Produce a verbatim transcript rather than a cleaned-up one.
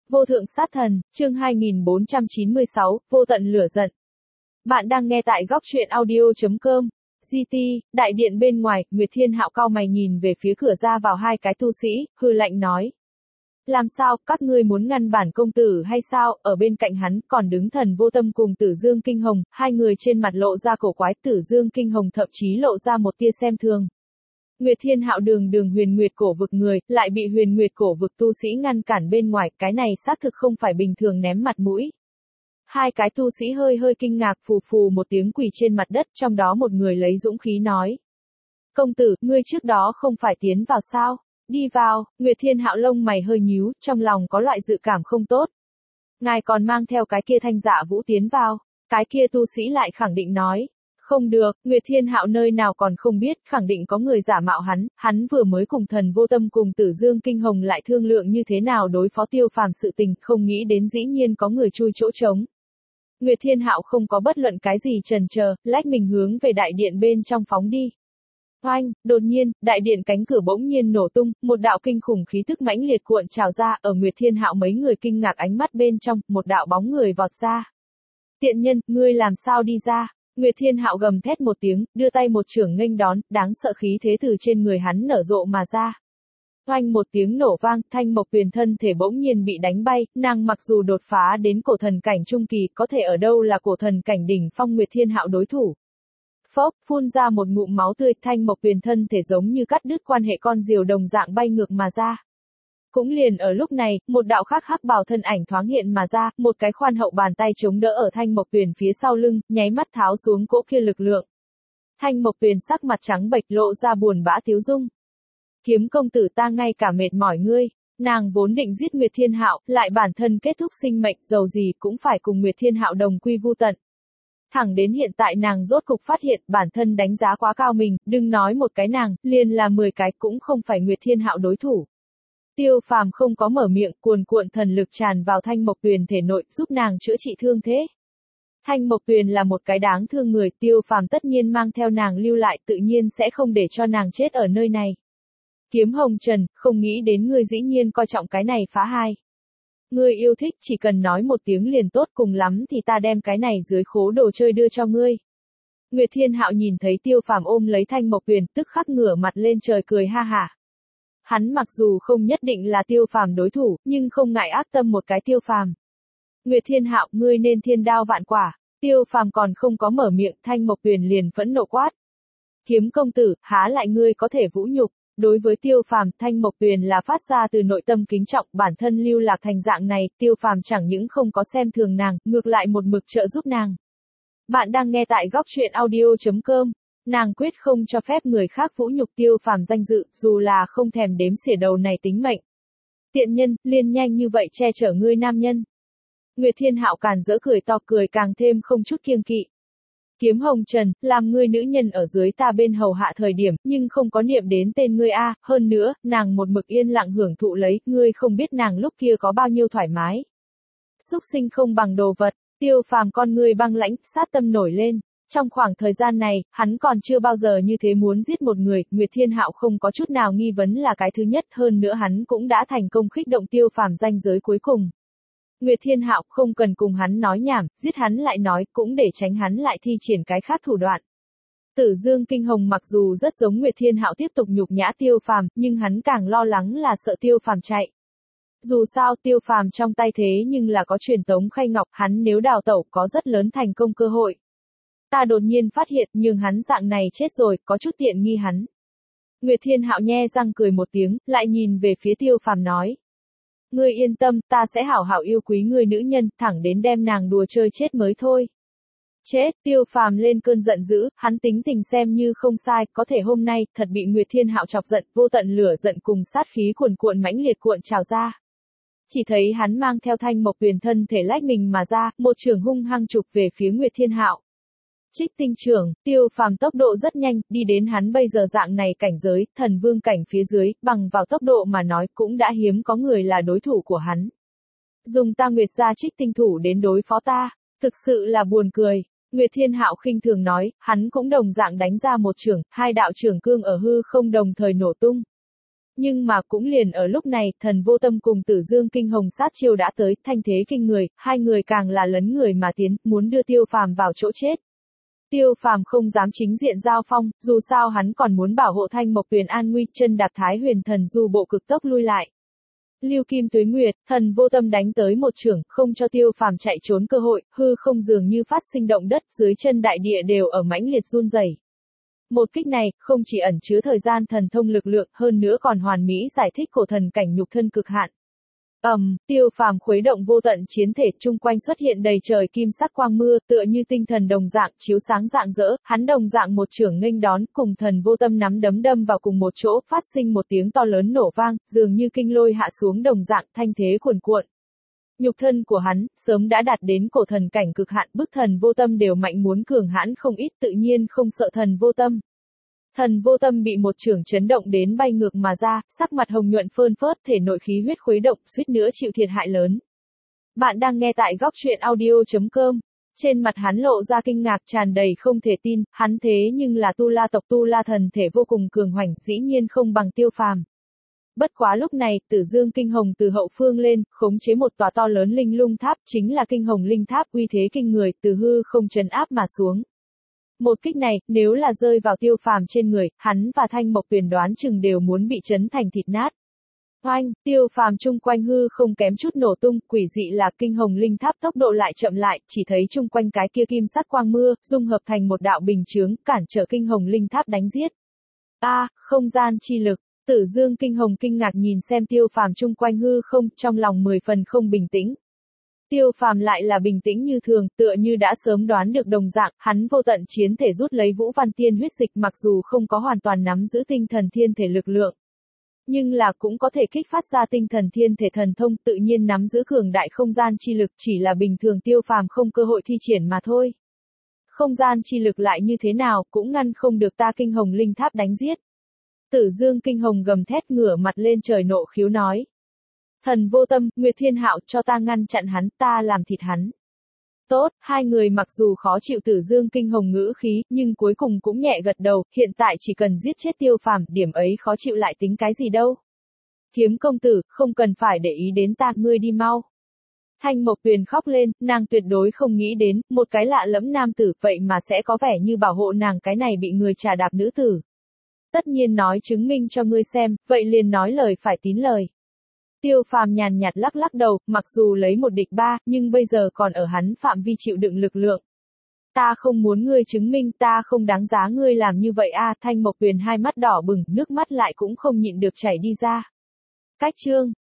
Vô thượng sát thần, chương hai nghìn bốn trăm chín mươi sáu, vô tận lửa giận. Bạn đang nghe tại góc truyện audio.com. giê tê, đại điện bên ngoài, Nguyệt Thiên Hạo cau mày nhìn về phía cửa ra vào hai cái tu sĩ, hư lạnh nói. Làm sao, các ngươi muốn ngăn bản công tử hay sao? Ở bên cạnh hắn còn đứng Thần Vô Tâm cùng Tử Dương Kinh Hồng, hai người trên mặt lộ ra cổ quái. Tử Dương Kinh Hồng thậm chí lộ ra một tia xem thường. Nguyệt Thiên Hạo đường đường huyền nguyệt cổ vực người, lại bị huyền nguyệt cổ vực tu sĩ ngăn cản bên ngoài, cái này xác thực không phải bình thường ném mặt mũi. Hai cái tu sĩ hơi hơi kinh ngạc, phù phù một tiếng quỳ trên mặt đất, trong đó một người lấy dũng khí nói. Công tử, ngươi trước đó không phải tiến vào sao? Đi vào. Nguyệt Thiên Hạo lông mày hơi nhíu, trong lòng có loại dự cảm không tốt. Ngài còn mang theo cái kia Thanh Dạ Vũ tiến vào. Cái kia tu sĩ lại khẳng định nói. Không được, Nguyệt Thiên Hạo nơi nào còn không biết, khẳng định có người giả mạo hắn, hắn vừa mới cùng Thần Vô Tâm cùng Tử Dương Kinh Hồng lại thương lượng như thế nào đối phó Tiêu Phàm sự tình, không nghĩ đến dĩ nhiên có người chui chỗ trống. Nguyệt Thiên Hạo không có bất luận cái gì chần chờ, lách mình hướng về đại điện bên trong phóng đi. Oanh, đột nhiên, đại điện cánh cửa bỗng nhiên nổ tung, một đạo kinh khủng khí tức mãnh liệt cuộn trào ra, ở Nguyệt Thiên Hạo mấy người kinh ngạc ánh mắt bên trong, một đạo bóng người vọt ra. Tiện nhân, ngươi làm sao đi ra? Nguyệt Thiên Hạo gầm thét một tiếng, đưa tay một chưởng nghênh đón, đáng sợ khí thế từ trên người hắn nở rộ mà ra. Oanh một tiếng nổ vang, Thanh Mộc Tuyền thân thể bỗng nhiên bị đánh bay, nàng mặc dù đột phá đến cổ thần cảnh trung kỳ, có thể ở đâu là cổ thần cảnh đỉnh phong Nguyệt Thiên Hạo đối thủ. Phốc, phun ra một ngụm máu tươi, Thanh Mộc Tuyền thân thể giống như cắt đứt quan hệ con diều đồng dạng bay ngược mà ra. Cũng liền ở lúc này, một đạo khác hắc bào thân ảnh thoáng hiện mà ra, một cái khoan hậu bàn tay chống đỡ ở Thanh Mộc Tuyền phía sau lưng, nháy mắt tháo xuống cỗ kia lực lượng. Thanh Mộc Tuyền sắc mặt trắng bệch lộ ra buồn bã tiếu dung. Kiếm công tử, ta ngay cả mệt mỏi ngươi, nàng vốn định giết Nguyệt Thiên Hạo, lại bản thân kết thúc sinh mệnh, dầu gì cũng phải cùng Nguyệt Thiên Hạo đồng quy vu tận. Thẳng đến hiện tại nàng rốt cục phát hiện bản thân đánh giá quá cao mình, đừng nói một cái nàng, liền là mười cái cũng không phải Nguyệt Thiên Hạo đối thủ. Tiêu Phàm không có mở miệng, cuồn cuộn thần lực tràn vào Thanh Mộc Tuyền thể nội, giúp nàng chữa trị thương thế. Thanh Mộc Tuyền là một cái đáng thương người, Tiêu Phàm tất nhiên mang theo nàng lưu lại, tự nhiên sẽ không để cho nàng chết ở nơi này. Kiếm Hồng Trần, không nghĩ đến ngươi dĩ nhiên coi trọng cái này phá hai. Ngươi yêu thích, chỉ cần nói một tiếng liền tốt, cùng lắm thì ta đem cái này dưới khố đồ chơi đưa cho ngươi. Nguyệt Thiên Hạo nhìn thấy Tiêu Phàm ôm lấy Thanh Mộc Tuyền, tức khắc ngửa mặt lên trời cười ha hả. Hắn mặc dù không nhất định là Tiêu Phàm đối thủ, nhưng không ngại ác tâm một cái Tiêu Phàm. Nguyệt Thiên Hạo, ngươi nên thiên đao vạn quả. Tiêu Phàm còn không có mở miệng, Thanh Mộc Tuyền liền phẫn nộ quát. Kiếm công tử, há lại ngươi có thể vũ nhục? Đối với Tiêu Phàm, Thanh Mộc Tuyền là phát ra từ nội tâm kính trọng, bản thân lưu lạc thành dạng này, Tiêu Phàm chẳng những không có xem thường nàng, ngược lại một mực trợ giúp nàng. Bạn đang nghe tại góc truyện audio.com. Nàng quyết không cho phép người khác vũ nhục Tiêu Phàm danh dự, dù là không thèm đếm xỉa đầu này tính mệnh. Tiện nhân, liền nhanh như vậy che chở ngươi nam nhân. Nguyệt Thiên Hạo càn rỡ cười to, cười càng thêm không chút kiêng kỵ. Kiếm Hồng Trần, làm ngươi nữ nhân ở dưới ta bên hầu hạ thời điểm, nhưng không có niệm đến tên ngươi a, hơn nữa, nàng một mực yên lặng hưởng thụ lấy, ngươi không biết nàng lúc kia có bao nhiêu thoải mái. Súc sinh không bằng đồ vật, Tiêu Phàm con ngươi băng lãnh, sát tâm nổi lên. Trong khoảng thời gian này, hắn còn chưa bao giờ như thế muốn giết một người, Nguyệt Thiên Hạo không có chút nào nghi vấn là cái thứ nhất, hơn nữa hắn cũng đã thành công khích động Tiêu Phàm ranh giới cuối cùng. Nguyệt Thiên Hạo không cần cùng hắn nói nhảm, giết hắn lại nói, cũng để tránh hắn lại thi triển cái khác thủ đoạn. Tử Dương Kinh Hồng mặc dù rất giống Nguyệt Thiên Hạo tiếp tục nhục nhã Tiêu Phàm, nhưng hắn càng lo lắng là sợ Tiêu Phàm chạy. Dù sao Tiêu Phàm trong tay thế nhưng là có truyền tống khay ngọc, hắn nếu đào tẩu có rất lớn thành công cơ hội. Ta đột nhiên phát hiện, nhưng hắn dạng này chết rồi, có chút tiện nghi hắn. Nguyệt Thiên Hạo nhe răng cười một tiếng, lại nhìn về phía Tiêu Phàm nói. Ngươi yên tâm, ta sẽ hảo hảo yêu quý ngươi nữ nhân, thẳng đến đem nàng đùa chơi chết mới thôi. Chết, Tiêu Phàm lên cơn giận dữ, hắn tính tình xem như không sai, có thể hôm nay, thật bị Nguyệt Thiên Hạo chọc giận, vô tận lửa giận cùng sát khí cuồn cuộn mãnh liệt cuộn trào ra. Chỉ thấy hắn mang theo Thanh Mộc Tuyền thân thể lách mình mà ra, một trường hung hăng chụp về phía Nguyệt Thiên Hạo. Trích tinh trưởng, Tiêu Phàm tốc độ rất nhanh, đi đến hắn bây giờ dạng này cảnh giới, thần vương cảnh phía dưới, bằng vào tốc độ mà nói cũng đã hiếm có người là đối thủ của hắn. Dùng ta Nguyệt gia trích tinh thủ đến đối phó ta, thực sự là buồn cười. Nguyệt Thiên Hạo khinh thường nói, hắn cũng đồng dạng đánh ra một chưởng, hai đạo chưởng cương ở hư không đồng thời nổ tung. Nhưng mà cũng liền ở lúc này, Thần Vô Tâm cùng Tử Dương Kinh Hồng sát chiêu đã tới, thanh thế kinh người, hai người càng là lấn người mà tiến, muốn đưa Tiêu Phàm vào chỗ chết. Tiêu Phàm không dám chính diện giao phong, dù sao hắn còn muốn bảo hộ Thanh Mộc Tuyền an nguy, chân đạp Thái Huyền Thần Du bộ cực tốc lui lại. Lưu Kim Tuế Nguyệt, Thần Vô Tâm đánh tới một chưởng, không cho Tiêu Phàm chạy trốn cơ hội, hư không dường như phát sinh động đất, dưới chân đại địa đều ở mãnh liệt run rẩy. Một kích này, không chỉ ẩn chứa thời gian thần thông lực lượng, hơn nữa còn hoàn mỹ giải thích cổ thần cảnh nhục thân cực hạn. ầm, um, Tiêu Phàm khuấy động vô tận chiến thể, chung quanh xuất hiện đầy trời kim sắc quang mưa, tựa như tinh thần đồng dạng, chiếu sáng rạng rỡ, hắn đồng dạng một chưởng nghênh đón, cùng Thần Vô Tâm nắm đấm đâm vào cùng một chỗ, phát sinh một tiếng to lớn nổ vang, dường như kinh lôi hạ xuống đồng dạng, thanh thế cuồn cuộn. Nhục thân của hắn, sớm đã đạt đến cổ thần cảnh cực hạn, bức Thần Vô Tâm đều mạnh muốn cường hãn không ít, tự nhiên không sợ Thần Vô Tâm. Thần Vô Tâm bị một chưởng chấn động đến bay ngược mà ra, sắc mặt hồng nhuận phơn phớt, thể nội khí huyết khuấy động, suýt nữa chịu thiệt hại lớn. Bạn đang nghe tại góc truyện audio chấm com. Trên mặt hắn lộ ra kinh ngạc tràn đầy không thể tin, hắn thế nhưng là Tu La tộc Tu La thần thể vô cùng cường hoành, dĩ nhiên không bằng Tiêu Phàm. Bất quá lúc này, Tử Dương Kinh Hồng từ hậu phương lên, khống chế một tòa to lớn linh lung tháp, chính là Kinh Hồng Linh Tháp, uy thế kinh người, từ hư không trấn áp mà xuống. Một kích này, nếu là rơi vào Tiêu Phàm trên người, hắn và Thanh Mộc Tuyền đoán chừng đều muốn bị chấn thành thịt nát. Oanh, Tiêu Phàm chung quanh hư không kém chút nổ tung, quỷ dị là Kinh Hồng Linh Tháp tốc độ lại chậm lại, chỉ thấy chung quanh cái kia kim sắc quang mưa, dung hợp thành một đạo bình chướng, cản trở Kinh Hồng Linh Tháp đánh giết. A, à, không gian chi lực. Tử Dương Kinh Hồng kinh ngạc nhìn xem Tiêu Phàm chung quanh hư không, trong lòng mười phần không bình tĩnh. Tiêu Phàm lại là bình tĩnh như thường, tựa như đã sớm đoán được đồng dạng, hắn vô tận chiến thể rút lấy Vũ Văn Tiên huyết dịch, mặc dù không có hoàn toàn nắm giữ tinh thần thiên thể lực lượng, nhưng là cũng có thể kích phát ra tinh thần thiên thể thần thông, tự nhiên nắm giữ cường đại không gian chi lực, chỉ là bình thường Tiêu Phàm không cơ hội thi triển mà thôi. Không gian chi lực lại như thế nào, cũng ngăn không được ta Kinh Hồng Linh Tháp đánh giết. Tử Dương Kinh Hồng gầm thét ngửa mặt lên trời nộ khiếu nói. Thần Vô Tâm, Nguyệt Thiên Hạo, cho ta ngăn chặn hắn, ta làm thịt hắn. Tốt, hai người mặc dù khó chịu Tử Dương Kinh Hồng ngữ khí, nhưng cuối cùng cũng nhẹ gật đầu, hiện tại chỉ cần giết chết Tiêu Phàm, điểm ấy khó chịu lại tính cái gì đâu. Kiếm công tử, không cần phải để ý đến ta, ngươi đi mau. Thanh Mộc Tuyền khóc lên, nàng tuyệt đối không nghĩ đến, một cái lạ lẫm nam tử, vậy mà sẽ có vẻ như bảo hộ nàng cái này bị người trà đạp nữ tử. Tất nhiên nói chứng minh cho ngươi xem, vậy liền nói lời phải tín lời. Tiêu Phàm nhàn nhạt lắc lắc đầu, mặc dù lấy một địch ba, nhưng bây giờ còn ở hắn phạm vi chịu đựng lực lượng. Ta không muốn ngươi chứng minh, ta không đáng giá ngươi làm như vậy a. À, Thanh Mộc Tuyền hai mắt đỏ bừng, nước mắt lại cũng không nhịn được chảy đi ra. Cách chương